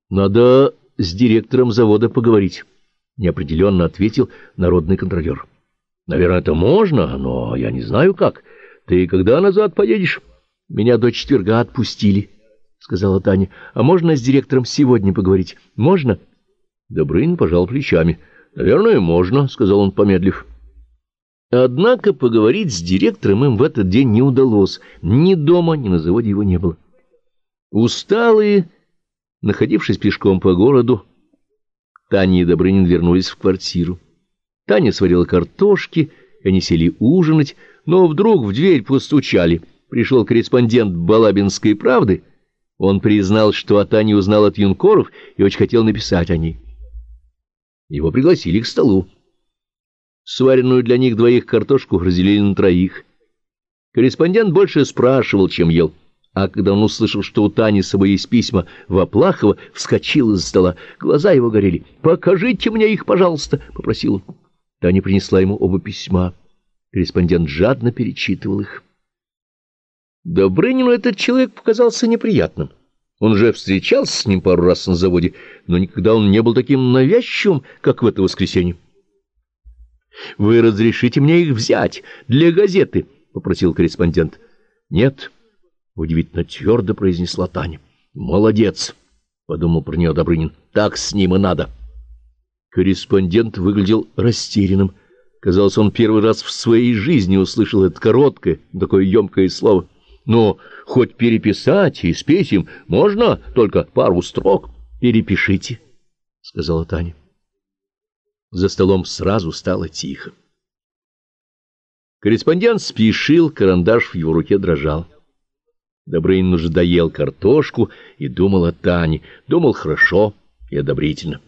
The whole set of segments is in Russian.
Надо с директором завода поговорить, — неопределенно ответил народный контролер. — Наверное, это можно, но я не знаю как. Ты когда назад поедешь? — Меня до четверга отпустили, — сказала Таня. — А можно с директором сегодня поговорить? Можно? Добрынин пожал плечами. — Наверное, можно, — сказал он, помедлив. Однако поговорить с директором им в этот день не удалось. Ни дома, ни на заводе его не было. Усталые, находившись пешком по городу, Таня и Добрынин вернулись в квартиру. Таня сварила картошки, и они сели ужинать, но вдруг в дверь постучали. Пришел корреспондент «Балабинской правды». Он признал, что о Тане узнал от юнкоров и очень хотел написать о ней. Его пригласили к столу. Сваренную для них двоих картошку разделили на троих. Корреспондент больше спрашивал, чем ел. А когда он услышал, что у Тани с собой есть письма Воплахова, вскочил из-за стола. Глаза его горели. «Покажите мне их, пожалуйста», — попросил он. Таня принесла ему оба письма. Корреспондент жадно перечитывал их. Добрынину этот человек показался неприятным. Он же встречался с ним пару раз на заводе, но никогда он не был таким навязчивым, как в это воскресенье. «Вы разрешите мне их взять для газеты?» — попросил корреспондент. «Нет», — удивительно твердо произнесла Таня. «Молодец», — подумал про нее Добрынин. «Так с ним и надо». Корреспондент выглядел растерянным. Казалось, он первый раз в своей жизни услышал это короткое, такое емкое слово. «Но хоть переписать из писем можно, только пару строк». «Перепишите», — сказала Таня. За столом сразу стало тихо. Корреспондент спешил, карандаш в его руке дрожал. Добрынин уже доел картошку и думал о Тане. Думал хорошо и одобрительно.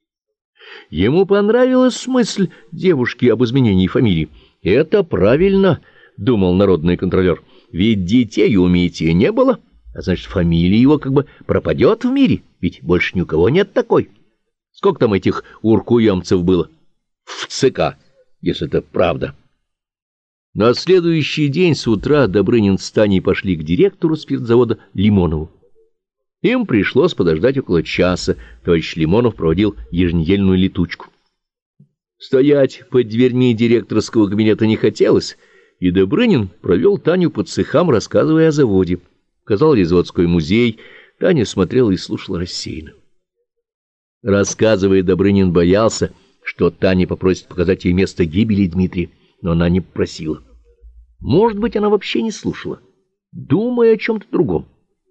Ему понравилась мысль девушки об изменении фамилии. «Это правильно», — думал народный контролер. «Ведь детей у Мити не было, а значит, фамилия его как бы пропадет в мире, ведь больше ни у кого нет такой». Сколько там этих уркуемцев было? В ЦК, если это правда. На следующий день с утра Добрынин с Таней пошли к директору спиртзавода Лимонову. Им пришлось подождать около часа. Товарищ Лимонов проводил еженедельную летучку. Стоять под дверьми директорского кабинета не хотелось, и Добрынин провел Таню по цехам, рассказывая о заводе. Показал ей заводской музей. Таня смотрела и слушала рассеянно. Рассказывая, Добрынин боялся, что Таня попросит показать ей место гибели Дмитрия, но она не просила. Может быть, она вообще не слушала, думая о чем-то другом.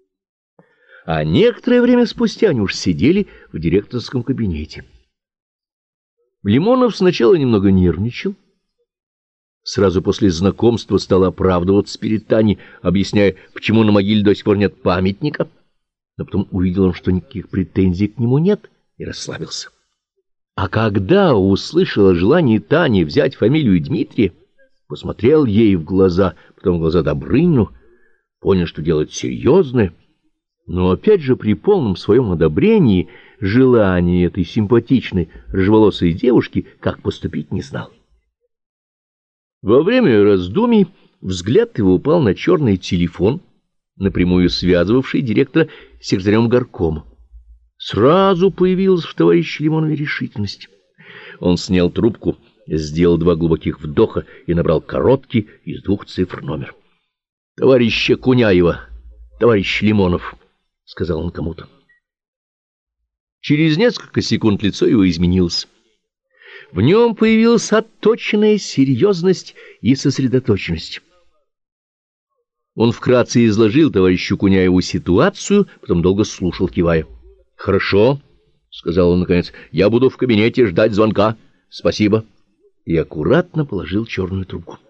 А некоторое время спустя они уж сидели в директорском кабинете. Лимонов сначала немного нервничал. Сразу после знакомства стал оправдываться перед Таней, объясняя, почему на могиле до сих пор нет памятника. Но потом увидел он, что никаких претензий к нему нет, и расслабился. А когда услышал о желании Тани взять фамилию Дмитрия, посмотрел ей в глаза, потом в глаза Добрынину, понял, что делать серьезное, но опять же при полном своем одобрении желания этой симпатичной рыжеволосой девушки, как поступить, не знал. Во время раздумий взгляд его упал на черный телефон, напрямую связывавший директора с секретарем горкома. Сразу появилась в товарище Лимонове решительность. Он снял трубку, сделал 2 глубоких вдоха и набрал короткий из 2 цифр номер. — Товарища Куняева, товарищ Лимонов, — сказал он кому-то. Через несколько секунд лицо его изменилось. В нем появилась отточенная серьезность и сосредоточенность. Он вкратце изложил товарищу Куняеву ситуацию, потом долго слушал, кивая. — Хорошо, — сказал он наконец, — я буду в кабинете ждать звонка. Спасибо. И аккуратно положил черную трубку.